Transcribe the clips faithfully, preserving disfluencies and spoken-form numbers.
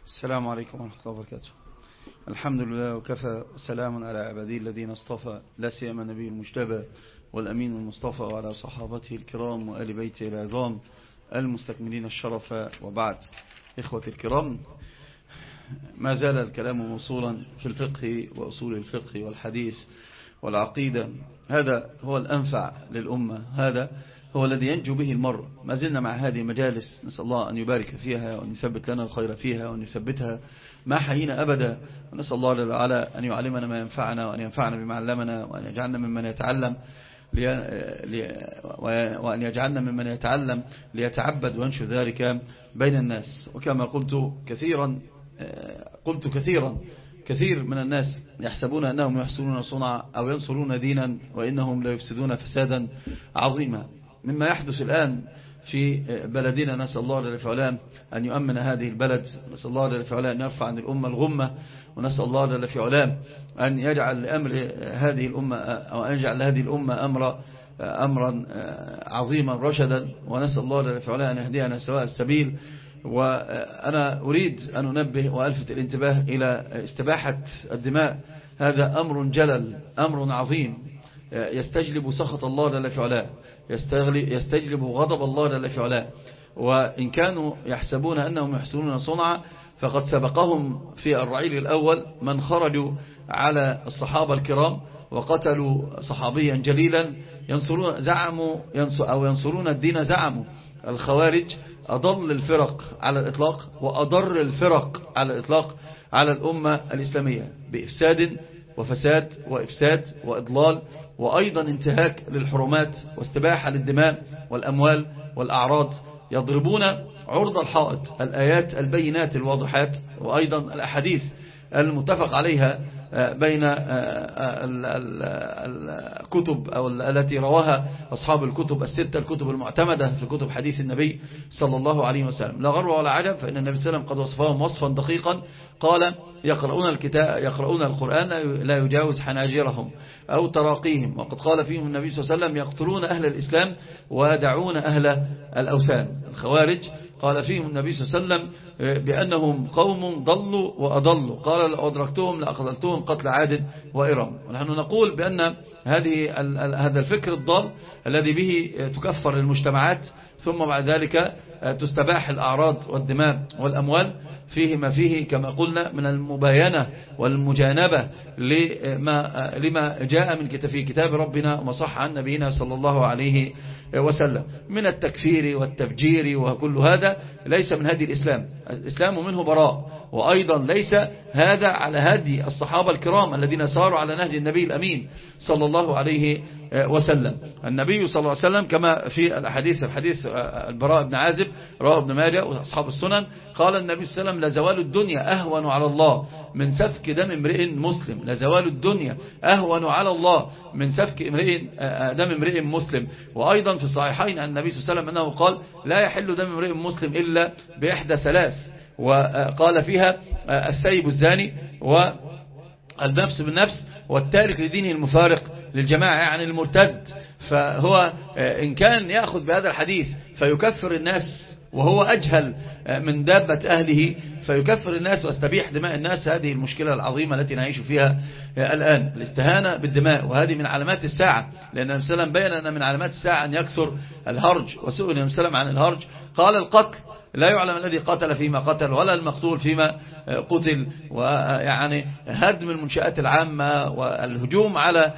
السلام عليكم ورحمة الله وبركاته. الحمد لله وكفى، سلام على عباده الذين اصطفى، لا سيما النبي المجتبى والأمين المصطفى وعلى صحابته الكرام وآل بيته العظام المستكملين الشرف، وبعد. إخوة الكرام، ما زال الكلام موصولا في الفقه وأصول الفقه والحديث والعقيدة. هذا هو الأنفع للأمة، هذا هو الذي ينجو به المرء. ما زلنا مع هذه المجالس، نسأل الله أن يبارك فيها وأن يثبت لنا الخير فيها وأن يثبتها ما حيينا أبدا. ونسأل الله جل وعلا أن يعلمنا ما ينفعنا وأن ينفعنا بما علمنا وأن يجعلنا ممن يتعلم لي... لي... وأن يجعلنا ممن يتعلم ليتعبد وينشر ذلك بين الناس. وكما قلت كثيرا قلت كثيرا كثير من الناس يحسبون أنهم يحسنون صنعا أو ينصرون دينا وإنهم لا يفسدون فسادا عظيما. مما يحدث الآن في بلدنا، نسأل الله جل وعلا أن يؤمن هذه البلد، نسأل الله جل وعلا أن يرفع عن الأمة الغمة، ونسأل الله جل وعلا أن يجعل لأمر هذه الأمة أو أن يجعل هذه الأمة أمر أمرا عظيما رشدا، ونسأل الله جل وعلا أن يهدينا سواء السبيل. وأنا أريد أن أنبه وألفت الانتباه إلى استباحة الدماء. هذا أمر جلل، أمر عظيم يستجلب سخط الله جل وعلا، يستجلب غضب الله جل وعلا. وإن كانوا يحسبون أنهم يحسنون صنعا فقد سبقهم في الرعيل الأول من خرجوا على الصحابة الكرام وقتلوا صحابيا جليلا ينصرون زعموا ينصر أو ينصرون الدين. زعموا الخوارج أضل الفرق على الإطلاق وأضر الفرق على الإطلاق على الأمة الإسلامية بإفساد وفساد وإفساد وإضلال، وأيضا انتهاك للحرمات واستباحة للدماء والأموال والأعراض. يضربون عرض الحائط الآيات البينات الواضحات وأيضا الأحاديث المتفق عليها بين الكتب أو التي رواها أصحاب الكتب الستة، الكتب المعتمدة في كتب حديث النبي صلى الله عليه وسلم. لا غرو ولا عجب، فإن النبي صلى الله عليه وسلم قد وصفهم وصفا دقيقا، قال يقرؤون الكتاب يقرؤون القرآن لا يجاوز حناجرهم أو تراقيهم. وقد قال فيهم النبي صلى الله عليه وسلم يقتلون أهل الإسلام ويدعون أهل الأوثان. الخوارج قال فيهم النبي صلى الله عليه وسلم بأنهم قوم ضلوا وأضلوا، قال لأدركتهم لأقتلتهم قتل عاد وإرم. ونحن نقول بأن هذه هذا الفكر الضال الذي به تكفر المجتمعات ثم بعد ذلك تستباح الأعراض والدماء والأموال، فيه ما فيه كما قلنا من المباينة والمجانبة لما, لما جاء من في كتاب ربنا وما صح عن نبينا صلى الله عليه وسلم من التكفير والتفجير، وكل هذا ليس من هدي الإسلام. الإسلام منه براء، وأيضا ليس هذا على هدي الصحابة الكرام الذين ساروا على نهج النبي الأمين صلى الله عليه وسلم. النبي صلى الله عليه وسلم كما في الحديث الحديث البراء بن عازب رواه ابن ماجه وأصحاب السنن، قال النبي صلى الله عليه وسلم لزوال الدنيا أهون على الله من سفك دم امرئ مسلم. لزوال الدنيا أهون على الله من سفك امرئ دم امرئ مسلم. وأيضا في الصحيحين عن النبي صلى الله عليه وسلم أنه قال لا يحل دم امرئ مسلم إلا بإحدى ثلاث، وقال فيها الثيب الزاني والنفس بالنفس والتارك لدينه المفارق للجماعة، يعني المرتد. فهو إن كان يأخذ بهذا الحديث فيكفر الناس وهو أجهل من دابة أهله، فيكفر الناس واستبيح دماء الناس. هذه المشكلة العظيمة التي نعيش فيها الآن، الاستهانة بالدماء، وهذه من علامات الساعة، لأن النبي صلى الله عليه وسلم بين أن من علامات الساعة أن يكثر الهرج. وسئل النبي صلى الله عليه وسلم عن الهرج قال القتل، لا يعلم الذي قتل فيما قتل ولا المقتول فيما قتل، ويعني هدم المنشآت العامة والهجوم على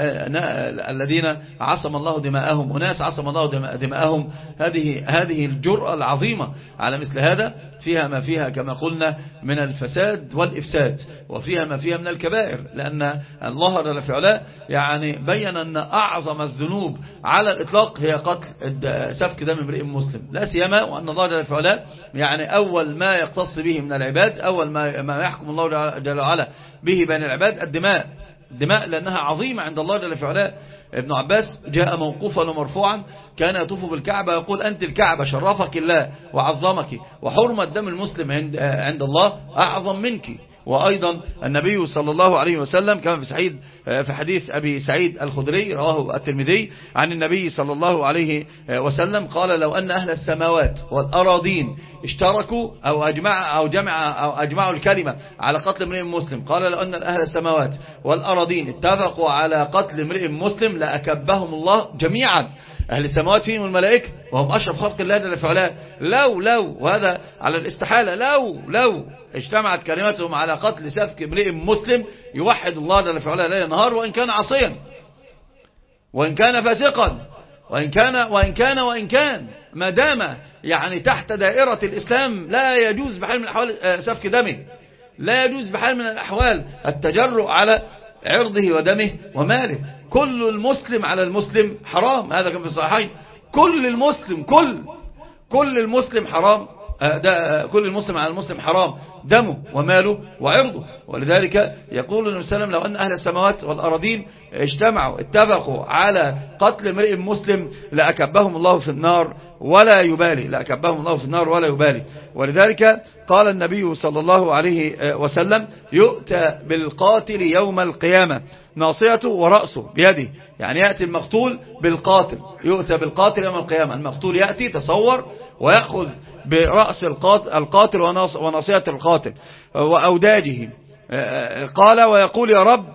الذين عصم الله دماءهم، أناس عصم الله دماءهم. هذه هذه الجرأة العظيمة على مثل هذا فيها ما فيها كما قلنا من الفساد والإفساد، وفيها ما فيها من الكبائر، لأن الله جل وعلا يعني بين أن أعظم الذنوب على الإطلاق هي قتل سفك دم امرئ مسلم، لا سيما وأن الله جل وعلا يعني أول ما يقتص به من العباد، أول ما ما يحكم الله جل وعلا به بين العباد الدماء. الدماء لأنها عظيمة عند الله جل وعلا. ابن عباس جاء موقوفا ومرفوعا كان يطوف بالكعبة يقول أنت الكعبة شرفك الله وعظمك، وحرمة دم المسلم عند عند الله أعظم منك. وأيضا النبي صلى الله عليه وسلم كما في سعيد في حديث أبي سعيد الخدري رواه الترمذي عن النبي صلى الله عليه وسلم قال لو أن أهل السماوات والأراضين اشتركوا أو أجمع أو جمع أو أجمعوا الكلمة على قتل امرئ مسلم، قال لو أن أهل السماوات والأراضين اتفقوا على قتل امرئ مسلم لأكبهم الله جميعا. أهل السماوات فيهم الملائكة وهم أشرف خلق الله جل في علاه، لو لو وهذا على الاستحالة لو لو اجتمعت كلمتهم على قتل سفك امرئ مسلم يوحد الله جل في علاه ليل نهار، وإن كان عصيا وإن كان فاسقا وإن كان وإن كان وإن كان ما دام يعني تحت دائرة الإسلام لا يجوز بحال من الأحوال سفك دمه، لا يجوز بحال من الأحوال التجرؤ على عرضه ودمه وماله. كل المسلم على المسلم حرام، هذا كان في الصحيحين. كل المسلم كل كل المسلم حرام، ده كل المسلم على المسلم حرام دمه وماله وعرضه. ولذلك يقول النبي صلى الله عليه وسلم لو أن أهل السماوات والأراضين اجتمعوا اتفقوا على قتل امرئ مسلم لأكبهم الله في النار ولا يبالي، لأكبهم الله في النار ولا يبالي. ولذلك قال النبي صلى الله عليه وسلم يؤتى بالقاتل يوم القيامة ناصيته ورأسه بيده، يعني يأتي المقتول بالقاتل، يؤتى بالقاتل يوم القيامة، المقتول يأتي تصور ويأخذ برأس القاتل وناصية القاتل وأوداجه، قال ويقول يا رب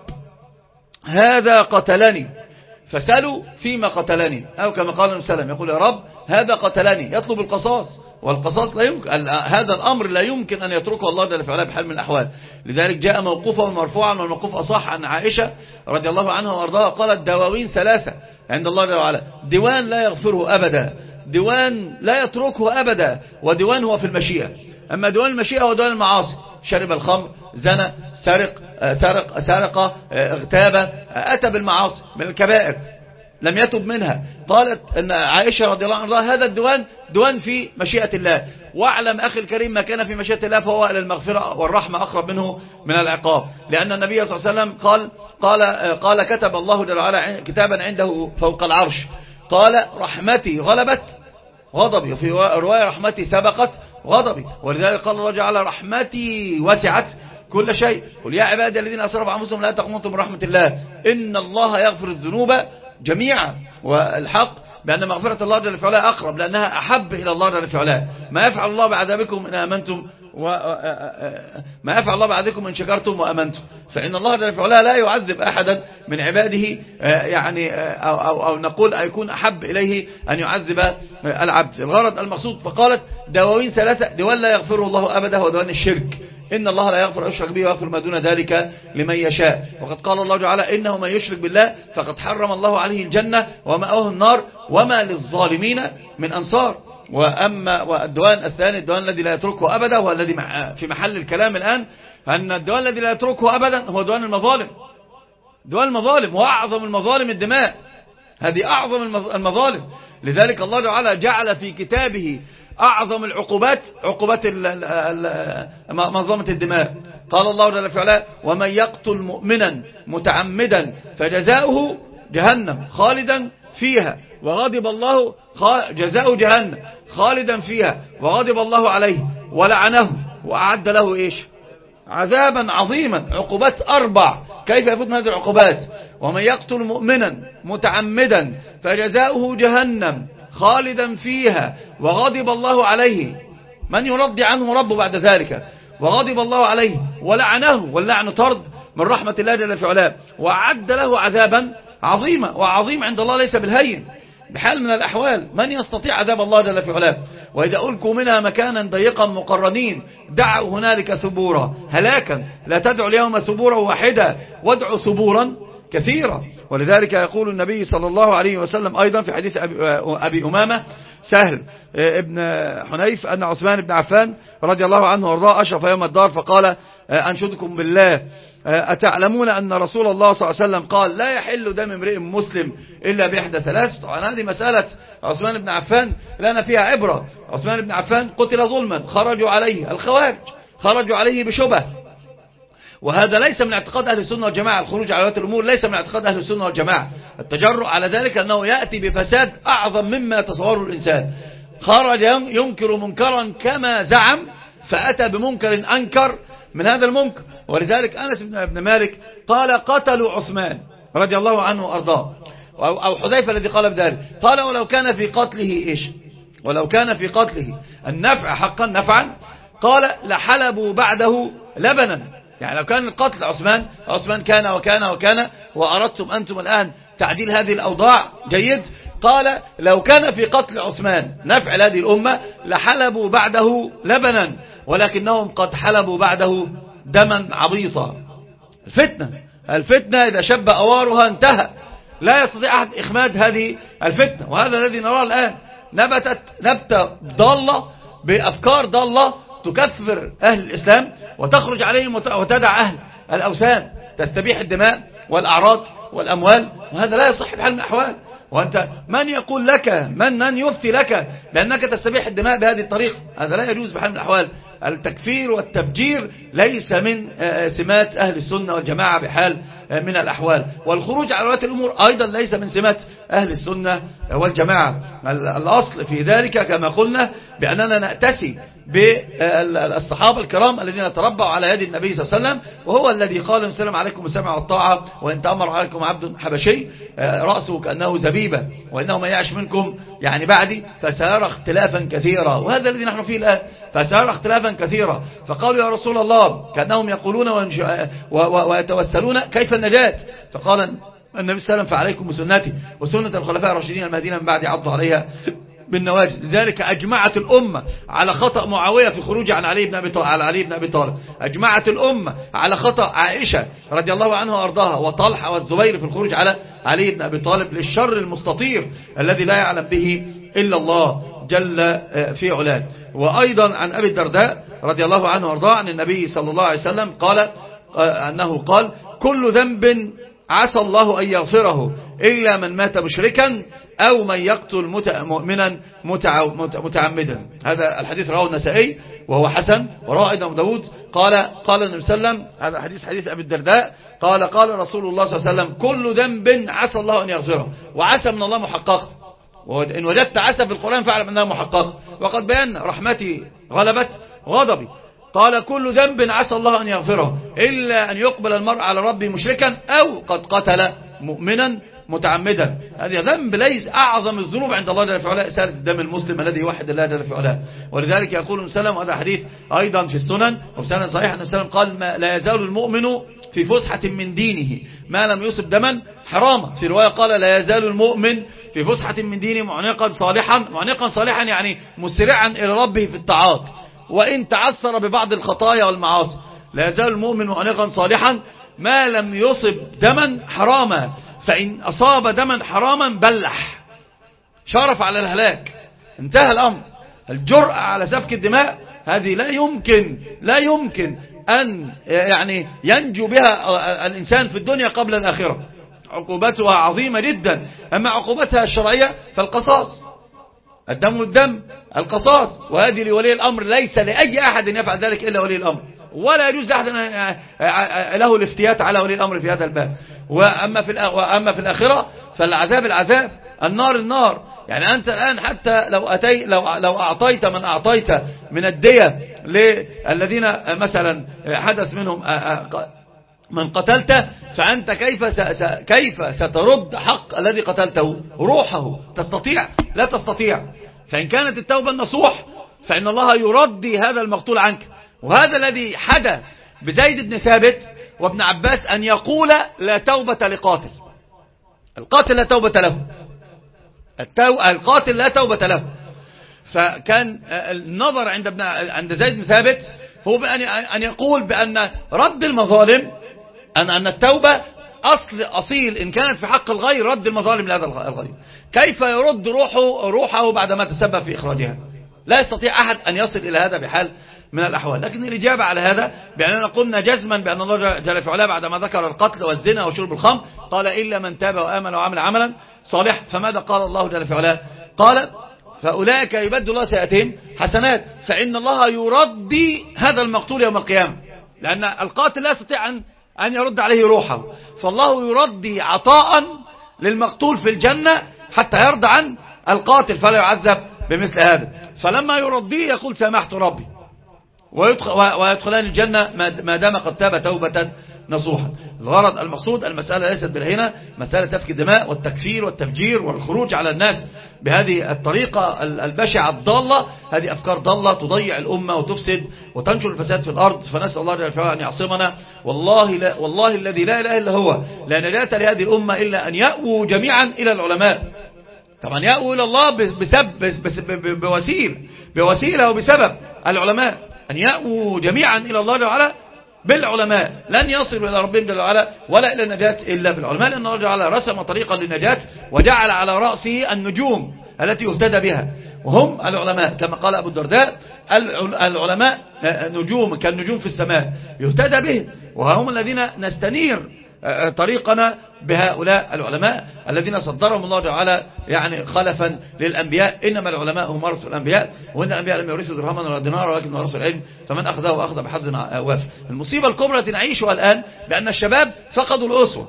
هذا قتلني فسألوا فيما قتلني، أو كما قال النبي صلى الله عليه وسلم يقول يا رب هذا قتلني، يطلب القصاص، والقصاص لا يمكن، هذا الأمر لا يمكن أن يتركه الله جل وعلا بحال من الأحوال. لذلك جاء موقوفا ومرفوعا، والموقوف أصح عن عائشة رضي الله عنها وارضاها قالت دواوين ثلاثة عند الله جل وعلا: ديوان لا يغفره أبدا، ديوان لا يتركه أبدا، وديوان هو في المشيئة. أما ديوان المشيئة هو ديوان المعاصي، شرب الخمر، زنى، سرق سرق سرق اغتاب، أتى بالمعاصي من الكبائر لم يتب منها. قالت أن عائشة رضي الله عنها هذا الديوان ديوان في مشيئة الله، واعلم أخي الكريم ما كان في مشيئة الله فهو إلى المغفرة والرحمة أقرب منه من العقاب، لأن النبي صلى الله عليه وسلم قال قال قال كتب الله جل وعلا كتابا عنده فوق العرش، قال رحمتي غلبت غضبي، وفي رواية رحمتي سبقت غضبي. ولذلك قال الله جعل رحمتي وسعت كل شيء، قل يا عبادي الذين أسرفوا على أنفسهم لا تقنطوا من رحمة الله إن الله يغفر الذنوب جميعا. والحق بأن مغفرة الله جل وعلا أقرب، لأنها أحب إلى الله جل وعلا. ما يفعل الله بعذابكم إن آمنتم وما يفعل الله بعذابكم إن شكرتم وأمنتم، فإن الله جل وعلا لا يعذب أحدا من عباده، يعني أو, أو, أو نقول يكون أحب إليه أن يعذب العبد. الغرض المقصود فقالت دواوين ثلاثة: ديوان لا يغفره الله أبدا هو ديوان الشرك، إن الله لا يغفر يشرك به ويغفر ما دون ذلك لمن يشاء. وقد قال الله تعالى إنه من يشرك بالله فقد حرم الله عليه الجنة ومأواه النار وما للظالمين من أنصار. وأما والديوان الثاني الديوان الذي لا يتركه أبدا، هو الذي في محل الكلام الآن، أن الديوان الذي لا يتركه أبدا هو ديوان المظالم. ديوان المظالم وأعظم المظالم الدماء، هذه أعظم المظالم. لذلك الله تعالى جعل في كتابه أعظم العقوبات عقوبات منظمة الدماء. قال الله جل وعلا: ومن يقتل مؤمنا متعمدا فجزاؤه جهنم خالدا فيها وغضب الله جزاؤه جهنم خالدا فيها وغضب الله عليه ولعنه وأعد له إيش؟ عذابا عظيما. عقوبات أربع، كيف يفوت من هذه العقوبات؟ ومن يقتل مؤمنا متعمدا فجزاؤه جهنم خالدا فيها وغضب الله عليه، من يرضي عنه ربه بعد ذلك؟ وغضب الله عليه ولعنه، واللعن طرد من رحمة الله جل في علاه، وأعد له عذابا عظيما. وعظيم عند الله ليس بالهين بحال من الأحوال، من يستطيع عذاب الله جل في علاه؟ وإذا ألقوا منها مكانا ضيقا مقرنين دعوا هنالك ثبورا هلاكا، لا تدعوا اليوم ثبورا واحدا وادعوا ثبورا كثيرا. ولذلك يقول النبي صلى الله عليه وسلم أيضا في حديث أبي أمامة سهل ابن حنيف أن عثمان بن عفان رضي الله عنه وارضاه أشرف يوم الدار فقال: أنشدكم بالله أتعلمون أن رسول الله صلى الله عليه وسلم قال لا يحل دم امرئ مسلم إلا بإحدى ثلاث؟ طبعا هذه مسألة عثمان بن عفان لنا فيها عبرة. عثمان بن عفان قتل ظلما، خرجوا عليه الخوارج، خرجوا عليه بشبه، وهذا ليس من اعتقاد أهل السنة والجماعة. الخروج على ولاة الأمور ليس من اعتقاد أهل السنة والجماعة. التجرؤ على ذلك أنه يأتي بفساد أعظم مما يتصوره الإنسان. خرج ينكر منكرا كما زعم فأتى بمنكر أنكر من هذا المنكر. ولذلك أنس بن مالك قال قتلوا عثمان رضي الله عنه وأرضاه، أو حذيفة الذي قال بذلك قال ولو كان في قتله إيش ولو كان في قتله النفع حقا نفعا قال لحلبوا بعده لبنا. يعني لو كان القتل عثمان عثمان كان وكان وكان وأردتم أنتم الآن تعديل هذه الأوضاع جيد، قال لو كان في قتل عثمان نفع هذه الأمة لحلبوا بعده لبنا، ولكنهم قد حلبوا بعده دما عبيطا. الفتنة الفتنة إذا شب أوارها انتهى، لا يستطيع أحد إخماد هذه الفتنة. وهذا الذي نراه الآن، نبتت نبتة ضالة بأفكار ضالة تكفر أهل الإسلام وتخرج عليهم وتدع أهل الأوثان، تستبيح الدماء والأعراض والأموال، وهذا لا يصح بحال من الأحوال. وأنت من يقول لك من من يفتي لك بأنك تستبيح الدماء بهذه الطريقة؟ هذا لا يجوز بحال من الأحوال. التكفير والتبجير ليس من سمات أهل السنة والجماعة بحال من الأحوال، والخروج على ولاة الأمور أيضا ليس من سمات أهل السنة والجماعة. الأصل في ذلك كما قلنا بأننا نأتسي بالصحابة الكرام الذين تربوا على يد النبي صلى الله عليه وسلم، وهو الذي قال السلام عليكم السمع والطاعة وإن تأمر عليكم عبد حبشي رأسه كأنه زبيبة وإنه من يعش منكم يعني بعدي فسيرى اختلافا كثيرا. وهذا الذي نحن فيه الآن، فسيرى اختلافا كثيرا. فقالوا يا رسول الله كأنهم يقولون ويتوسلون كيف النجاة؟ فقال النبي صلى الله عليه وسلم فعليكم بسنتي وسنة الخلفاء الراشدين المهديين من بعد عضوا عليها بالنواجذ. لذلك أجمعت الأمة على خطأ معاوية في خروج عن علي بن أبي طالب على علي بن أبي طالب، أجمعت الأمة على خطأ عائشة رضي الله عنها وأرضاها وطلحة والزبير في الخروج على علي بن أبي طالب للشر المستطير الذي لا يعلم به إلا الله جل في علاه. وأيضا عن أبي الدرداء رضي الله عنه وأرضاه عن النبي صلى الله عليه وسلم قال أنه قال كل ذنب عسى الله أن يغفره إلا من مات مشركا أو من يقتل مؤمنا متعمدا. هذا الحديث رواه النسائي وهو حسن، ورواه أيضا أبو داود. قال قال النبي صلى الله عليه وسلم، هذا حديث حديث أبي الدرداء، قال قال رسول الله صلى الله عليه وسلم كل ذنب عسى الله أن يغفره. وعسى من الله محقق، وإن وجدت عسى في القرآن فاعلم أنها محقق. وقد بينا رحمتي غلبت غضبي. قال كل ذنب عسى الله أن يغفره إلا أن يقبل المرء على ربه مشركا أو قد قتل مؤمنا متعمدا. هذا ذنب ليس أعظم الذنوب عند الله جل في علاه إسالة الدم المسلم الذي يوحد الله جل في علاه. ولذلك يقول النبي صلى الله عليه وسلم، وهذا حديث أيضا في السنن وبسند صحيح، النبي صلى الله عليه وسلم قال ما لا يزال المؤمن في فسحة من دينه ما لم يصب دما حراما. في رواية قال لا يزال المؤمن في فسحة من دينه معنقا صالحا. معنقا صالحا يعني مسرعا إلى ربه في الطاعات وإن تعثر ببعض الخطايا والمعاصي. لا يزال المؤمن معنقا صالحا ما لم يصب دما حراما، فإن أصاب دما حراما بلح شرف على الهلاك، انتهى الأمر. الجرأة على سفك الدماء هذه لا يمكن لا يمكن أن يعني ينجو بها الإنسان في الدنيا قبل الآخرة. عقوبتها عظيمة جدا. أما عقوبتها الشرعية فالقصاص، الدم والدم القصاص، وهذه لولي الأمر، ليس لأي أحد يفعل ذلك إلا ولي الأمر، ولا يجوز لأحد له الافتيات على ولي الأمر في هذا الباب. وأما في وأما في الآخرة فالعذاب العذاب، النار النار. يعني أنت الآن حتى لو أتي لو لو أعطيت من أعطيت من الدية للذين مثلا حدث منهم من قتلته، فأنت كيف كيف سترد حق الذي قتلته روحه؟ تستطيع؟ لا تستطيع. فإن كانت التوبة النصوح فإن الله يردي هذا المقتول عنك. وهذا الذي حدث بزيد بن ثابت وابن عباس، أن يقول لا توبة لقاتل. القاتل لا توبة له، القاتل لا توبة له. فكان النظر عند ابن عند زيد بن ثابت هو بأن أن يقول بأن رد المظالم، أن أن التوبة أصل أصيل إن كانت في حق الغير رد المظالم لهذا الغير. كيف يرد روحه روحه بعدما تسبب في إخراجها؟ لا يستطيع أحد أن يصل إلى هذا بحال من الأحوال. لكن الإجابة على هذا بأننا قلنا جزما بأن الله جل في علاه بعدما ذكر القتل والزنا وشرب الخمر قال إلا من تاب وآمن وعمل عملا صالحا. فماذا قال الله جل في علاه؟ قال فأولئك يبدل الله سيئاتهم حسنات. فإن الله يردي هذا المقتول يوم القيامة، لأن القاتل لا يستطيع أن أن يرد عليه روحه، فالله يردي عطاء للمقتول في الجنة حتى يرضى عن القاتل فلا يعذب بمثل هذا. فلما يرديه يقول سامحت ربي ويدخلان الجنة ما دام قد تاب توبة نصوحا. الغرض المقصود المسألة ليست بالهنا مسألة سفك الدماء والتكفير والتفجير والخروج على الناس بهذه الطريقة البشعة الضالة. هذه أفكار ضالة تضيع الأمة وتفسد وتنشر الفساد في الأرض. فنسأل الله جل وعلا أن يعصمنا. والله, لا والله الذي لا إله إلا هو لا نجاة لهذه الأمة إلا أن يأووا جميعا إلى العلماء. طبعا يأووا إلى الله بسبب بوسيلة بوسيلة وبسبب العلماء، أن يأووا جميعا إلى الله جل وعلا بالعلماء. لن يصلوا إلى ربهم جل وعلا ولا إلى النجاة إلا بالعلماء، لأن الله جل وعلا رسم طريقا للنجاة وجعل على رأسه النجوم التي يهتدى بها وهم العلماء. كما قال أبو الدرداء العلماء نجوم كالنجوم في السماء يهتدى به، وهم الذين نستنير طريقنا بهؤلاء العلماء الذين صدرهم الله تعالى يعني خلفا للأنبياء. إنما العلماء هم ورثوا الأنبياء، وإن الأنبياء لم يورثوا درهما ولا دينارا ولكن ورثوا العلم، فمن أخذه أخذ بحظ وافر. المصيبة الكبرى التي نعيشها الآن بأن الشباب فقدوا الأسوة،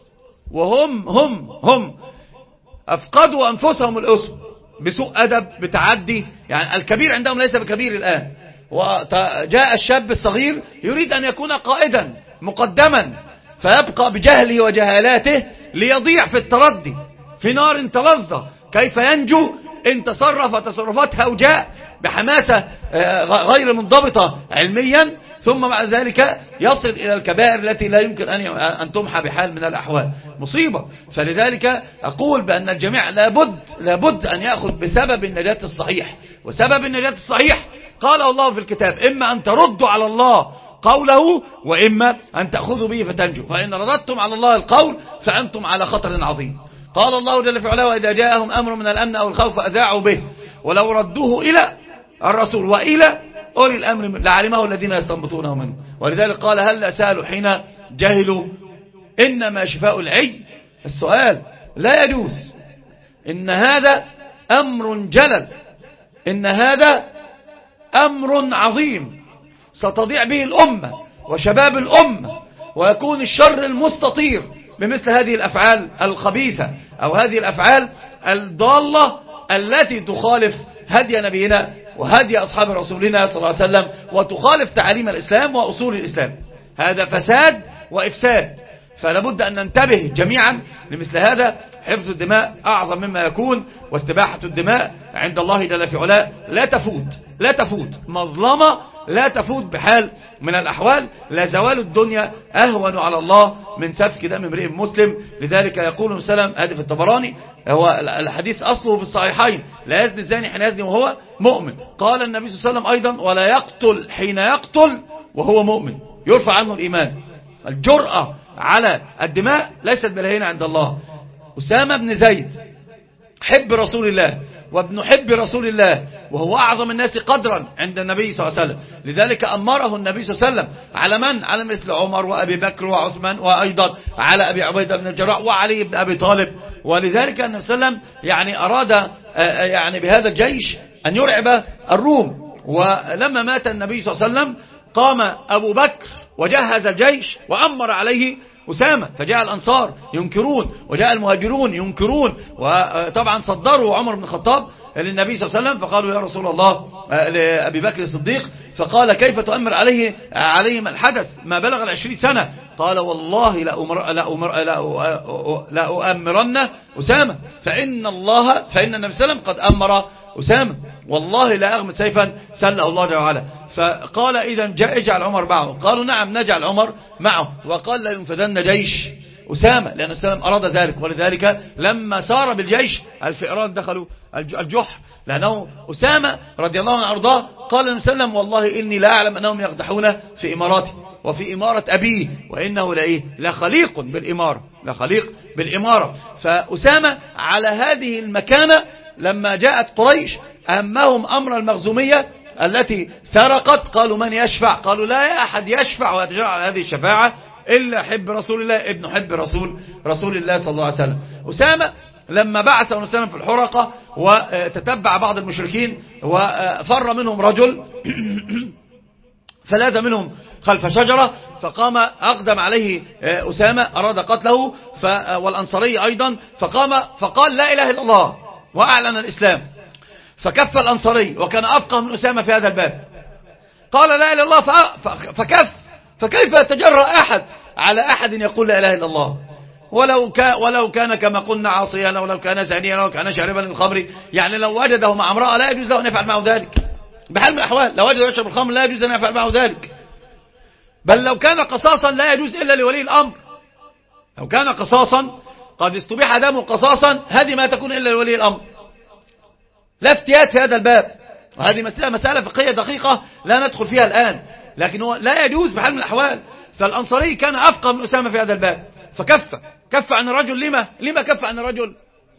وهم هم هم أفقدوا أنفسهم الأسوة بسوء أدب بتعدي. يعني الكبير عندهم ليس بكبير الآن، وجاء الشاب الصغير يريد أن يكون قائدا مقدما، فيبقى بجهله وجهالاته ليضيع في التردي في نار تلظى. كيف ينجو إن تصرف تصرفات هوجاء بحماسة غير منضبطة علميا، ثم بعد ذلك يصل إلى الكبائر التي لا يمكن أن تمحى بحال من الأحوال. مصيبة. فلذلك أقول بأن الجميع لابد, لابد أن يأخذ بسبب النجاة الصحيح. وسبب النجاة الصحيح قاله الله في الكتاب: إما أن تردوا على الله قوله وإما أن تأخذوا به فتنجوا، فإن رددتم على الله القول فأنتم على خطر عظيم. قال الله جل في علاه: وإذا جاءهم أمر من الأمن أو الخوف أذاعوا به ولو ردوه إلى الرسول وإلى أولي الأمر لعلمه الذين يستنبطونه منه. ولذلك قال: هل سألوا حين جهلوا إنما شفاء العي السؤال. لا يجوز. إن هذا أمر جلل، إن هذا أمر عظيم ستضيع به الأمة وشباب الأمة، ويكون الشر المستطير بمثل هذه الأفعال الخبيثة أو هذه الأفعال الضالة التي تخالف هدي نبينا وهدي أصحاب رسولنا صلى الله عليه وسلم وتخالف تعاليم الإسلام وأصول الإسلام. هذا فساد وإفساد. فلابد أن ننتبه جميعا لمثل هذا. حفظ الدماء أعظم مما يكون، واستباحة الدماء عند الله جل في علاه لا تفوت لا تفوت مظلمة لا تفوت بحال من الأحوال. لا زوال الدنيا أهون على الله من سفك دم امرئ مسلم. لذلك يقول سلام هذا في الطبراني، هو الحديث أصله في الصحيحين: لا يزني الزاني حين يزني وهو مؤمن. قال النبي صلى الله عليه وسلم أيضا: ولا يقتل حين يقتل وهو مؤمن، يرفع عنه الإيمان. الجرأة على الدماء ليست بالهينة عند الله. أسامة بن زيد حب رسول الله وابن حب رسول الله، وهو أعظم الناس قدرا عند النبي صلى الله عليه وسلم. لذلك أمره النبي صلى الله عليه وسلم على من؟ على مثل عمر وأبي بكر وعثمان، وأيضا على أبي عبيدة بن الجراح وعلي بن أبي طالب. ولذلك النبي صلى الله عليه وسلم يعني أراد يعني بهذا الجيش أن يرعب الروم. ولما مات النبي صلى الله عليه وسلم قام أبو بكر وجهز الجيش وأمر عليه أسامة، فجاء الأنصار ينكرون وجاء المهاجرون ينكرون، وطبعا صدروا عمر بن الخطاب للنبي صلى الله عليه وسلم فقالوا: يا رسول الله، لأبي بكر الصديق، فقال: كيف تؤمر عليه عليهم الحدث ما بلغ العشرين سنة؟ قال: والله لا أمر لا أمر لا لا أؤمرن أسامة، فإن الله فإن النبي صلى الله عليه وسلم قد أمر أسامة، والله لا أغمد سيفا سله الله جل وعلا. فقال: إذا جاء اجعل عمر معه. قالوا: نعم نجعل عمر معه. وقال: لا ينفذن جيش أسامة، لأن السلام أراد ذلك. ولذلك لما سار بالجيش الفئران دخلوا الجحر، لأنه أسامة رضي الله عنه أرضاه قال النبي صلى الله عليه وسلم: والله إني لا أعلم أنهم يقدحون في إماراتي وفي إمارة أبيه، وإنه لإيه لخليق بالإمارة لخليق بالإمارة. فأسامة على هذه المكانة لما جاءت قريش أهمهم أمر المخزومية التي سرقت، قالوا: من يشفع؟ قالوا: لا أحد يشفع ويتجرع على هذه الشفاعة إلا حب رسول الله ابن حب رسول رسول الله صلى الله عليه وسلم. أسامة لما بعث النبي صلى الله عليه وسلم في الحرقة وتتبع بعض المشركين وفر منهم رجل فلاذ منهم خلف شجرة، فقام أقدم عليه أسامة أراد قتله، والأنصاري أيضا، فقام فقال: لا إله إلا الله، وأعلن الإسلام. فكف الأنصاري وكان أفقه من أسامة في هذا الباب، قال لا إله إلا الله فكف. فكيف يتجرأ أحد على أحد يقول لا إله إلا الله؟ ولو كان ولو كان كما قلنا عاصيا، ولو كان زانيا، ولو كان شاربا للخمر، يعني لو وجده مع امرأة لا يجوز له أن يفعل معه ذلك بحال من الأحوال. لو وجده يشرب الخمر لا يجوز أن يفعل معه ذلك. بل لو كان قصاصا لا يجوز إلا لولي الأمر. لو كان قصاصا قد استبيح دمه قصاصا، هذه ما تكون إلا لولي الأمر. لا افتيات في هذا الباب، وهذه مسألة مسألة فقهية دقيقة لا ندخل فيها الآن، لكن هو لا يجوز بحال من الأحوال. فالأنصاري كان أفقه من أسامة في هذا الباب، فكف كف عن الرجل. لما لما كف عن الرجل؟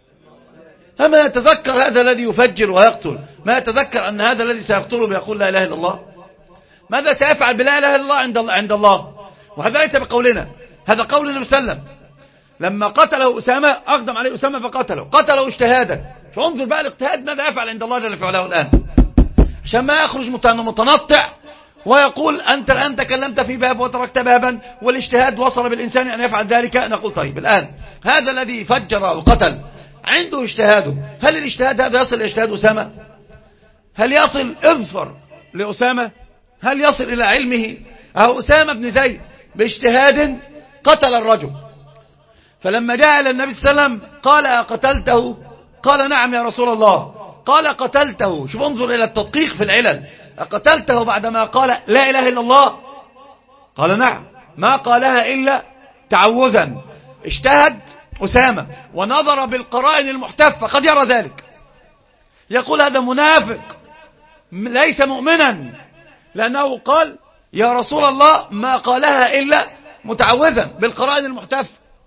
أما يتذكر هذا الذي يفجر ويقتل، ما يتذكر أن هذا الذي سيقتله بيقول لا إله إلا الله؟ ماذا سيفعل بلا إله إلا الله عند الله عند الله؟ وهذا ليس بقولنا، هذا قول النبي صلى الله عليه وسلم لما قتله أسامة، أقدم عليه أسامة فقتله، قتله اجتهادا. فانظر بقى الاجتهاد ماذا يفعل عند الله جل وعلا الآن، عشان ما يخرج متنطع ويقول أنت الآن تكلمت في باب وتركت بابا، والاجتهاد وصل بالإنسان أن يفعل ذلك. نقول طيب الآن هذا الذي فجر وقتل عنده اجتهاده، هل الاجتهاد هذا يصل إلى اجتهاد أسامة؟ هل يصل اظفر لأسامة؟ هل يصل إلى علمه؟ أو أسامة بن زيد باجتهاد قتل الرجل، فلما جاء إلى النبي صلى الله عليه وسلم قال أقتلته؟ قال نعم يا رسول الله. قال قتلته، شوف انظر إلى التدقيق في العلل، أقتلته بعدما قال لا إله إلا الله؟ قال نعم، ما قالها إلا تعوذا. اجتهد أسامة ونظر بالقرائن المحتفة، قد يرى ذلك، يقول هذا منافق ليس مؤمنا، لأنه قال يا رسول الله ما قالها إلا متعوذا بالقرائن المحتفة.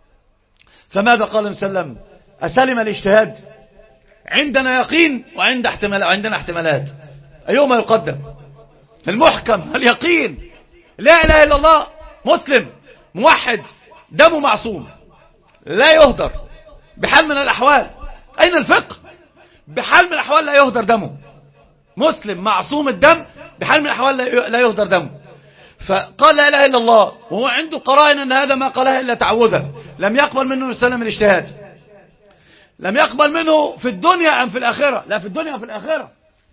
فماذا قال النبي صلى الله عليه وسلم؟ أسلم الاجتهاد؟ عندنا يقين وعند احتمال عندنا احتمالات، أيهما يقدم؟ المحكم اليقين، لا إله إلا الله، مسلم موحد دمه معصوم لا يهدر بحال من الأحوال. أين الفقه؟ بحال من الأحوال لا يهدر دمه، مسلم معصوم الدم بحال من الأحوال لا يهدر دمه. فقال لا إله إلا الله وهو عنده قرائن أن هذا ما قالها إلا تعوذا. لم يقبل منه السلام الاجتهاد، لم يقبل منه في الدنيا أم في الآخرة؟ لا، في الدنيا وفي الآخرة.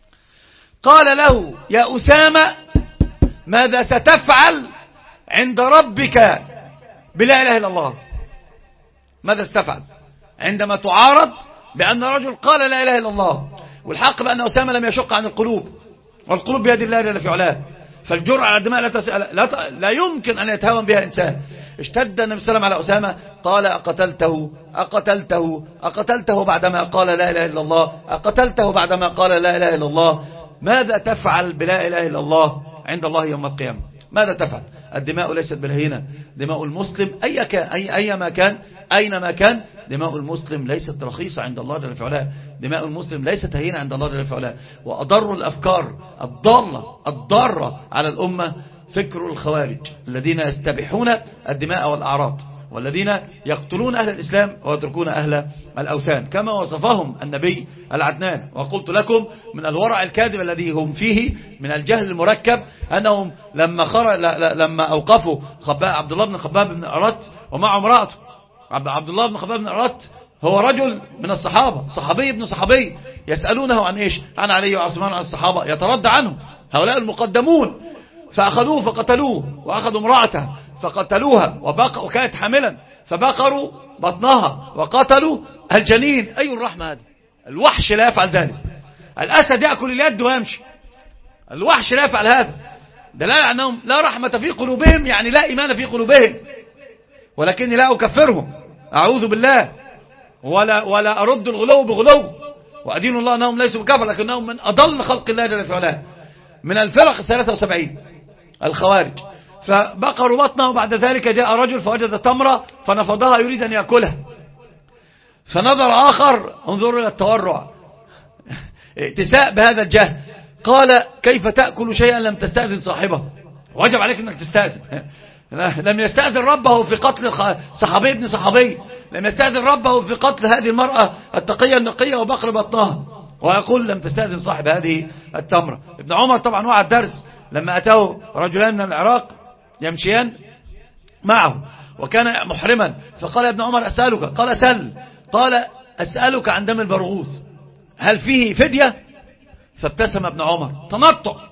قال له يا أسامة ماذا ستفعل عند ربك بلا إله إلا الله؟ ماذا ستفعل عندما تعارض بأن رجل قال لا إله إلا الله؟ والحق بأن أسامة لم يشق عن القلوب، والقلوب بيد الله جل في علاه، فالجرأة على الدماء لا, تس... لا, ت... لا يمكن أن يتهاون بها إنسان. اشتد النبي صلى الله عليه وسلم على أسامة، قال أقتلته أقتلته أقتلته بعدما قال لا إله إلا الله، أقتلته بعدما قال لا إله إلا الله. ماذا تفعل بلا إله إلا الله عند الله يوم القيامة؟ ماذا تفعل؟ الدماء ليست بالهينة، دماء المسلم أي كان أي أيما كان أينما كان، دماء المسلم ليست رخيصة عند الله جل في علاه، دماء المسلم ليست هينة عند الله جل في علاه. وأضر الأفكار الضالة الضارة على الأمة فكر الخوارج الذين يستبيحون الدماء والأعراض، والذين يقتلون أهل الإسلام ويتركون أهل الأوثان، كما وصفهم النبي العدنان. وقلت لكم من الورع الكاذب الذي هم فيه من الجهل المركب أنهم لما خرج لما أوقفوا خباب عبد الله بن خباب بن أرت ومع امرأته، عبد الله بن خباب بن أرت هو رجل من الصحابة، صحابي ابن صحابي، يسألونه عن إيش؟ عن علي وعثمان، عن الصحابة، يتردى عنهم هؤلاء المقدمون، فأخذوه فقتلوه، وأخذوا امرأته فقتلوها وبق وكانت حاملا فبقروا بطنها وقتلوا الجنين. أي الرحمة هذه؟ الوحش لا يفعل ذلك. الأسد يأكل اليد ويمشي، الوحش لا يفعل هذا. دلالة أنهم لا رحمة في قلوبهم، يعني لا إيمان في قلوبهم. ولكني لا أكفرهم، أعوذ بالله، ولا ولا أرد الغلو بغلو، وأدين الله أنهم ليسوا بكفر، لكنهم من أضل خلق الله جل في علاه، من الفرق الثلاثة وسبعين الخوارج. فبقروا بطنه، وبعد ذلك جاء رجل فوجد تمرة فنفضها يريد أن يأكلها، فنظر آخر، انظروا إلى التورع، ائتساء بهذا الجهل، قال كيف تأكل شيئا لم تستأذن صاحبه؟ وجب عليك أنك تستأذن. لم يستأذن ربه في قتل صحابي ابن صحابي، لم يستأذن ربه في قتل هذه المرأة التقية النقية وبقر بطنها، ويقول لم تستأذن صاحب هذه التمرة. ابن عمر طبعا وعى الدرس لما أتاه رجلان من العراق يمشيان معه وكان محرما، فقال ابن عمر أسألك، قال سل، قال أسألك عن دم البرغوث هل فيه فدية؟ فابتسم ابن عمر، تنطع،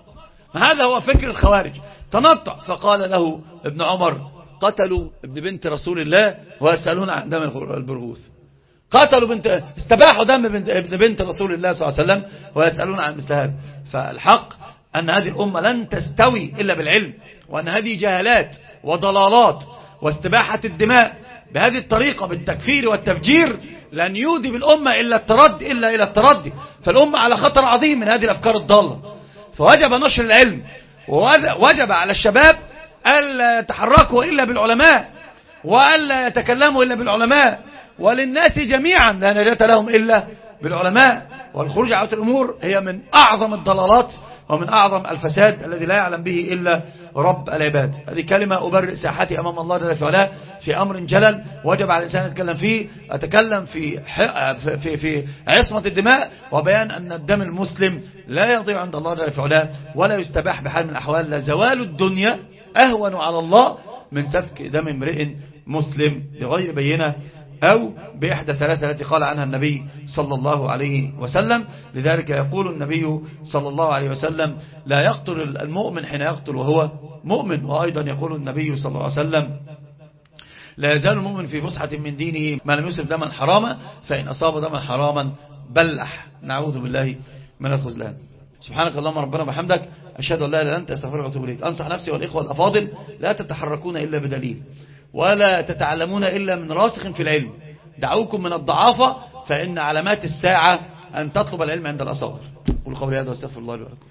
هذا هو فكر الخوارج، تنطع. فقال له ابن عمر: قتلوا ابن بنت رسول الله ويسألون عن دم البرغوث. قتلوا بنت، استباحوا دم ابن بنت رسول الله صلى الله عليه وسلم ويسألون عن مثل هذا. فالحق أن هذه الأمة لن تستوي إلا بالعلم، وأن هذه جهالات وضلالات، واستباحة الدماء بهذه الطريقة بالتكفير والتفجير لن يودي بالأمة إلا التردي إلا إلى التردي. فالأمة على خطر عظيم من هذه الأفكار الضالة. فوجب نشر العلم، ووجب على الشباب ألا يتحركوا إلا بالعلماء، وألا يتكلموا إلا بالعلماء، وللناس جميعا لا نجاة لهم إلا بالعلماء. والخروج على الأمور هي من أعظم الضلالات ومن أعظم الفساد الذي لا يعلم به إلا رب العباد. هذه كلمة أبرئ ساحتي أمام الله جل في علاه في أمر جلل وجب على الإنسان يتكلم فيه. أتكلم في في في عصمة الدماء، وبيان أن الدم المسلم لا يضيع عند الله جل في علاه ولا يستباح بحال من الأحوال. لزوال الدنيا أهون على الله من سفك دم امرئ مسلم بغير بينة أو بإحدى ثلاثة التي قال عنها النبي صلى الله عليه وسلم. لذلك يقول النبي صلى الله عليه وسلم: لا يقتل المؤمن حين يقتل وهو مؤمن. وأيضا يقول النبي صلى الله عليه وسلم: لا يزال المؤمن في فسحة من دينه ما لم يصب دما حراما، فإن أصاب دما حراما بلح. نعوذ بالله من الخذلان. سبحانك اللهم ربنا وبحمدك، أشهد أن لا إله إلا أنت، أستغفرك وأتوب إليك. أنصح نفسي والإخوة الأفاضل: لا تتحركون إلا بدليل، ولا تتعلمون إلا من راسخ في العلم. دعوكم من الضعافة، فإن علامات الساعة أن تطلب العلم عند الأصغر. قولوا قولي هذا واستغفر الله لي ولكم.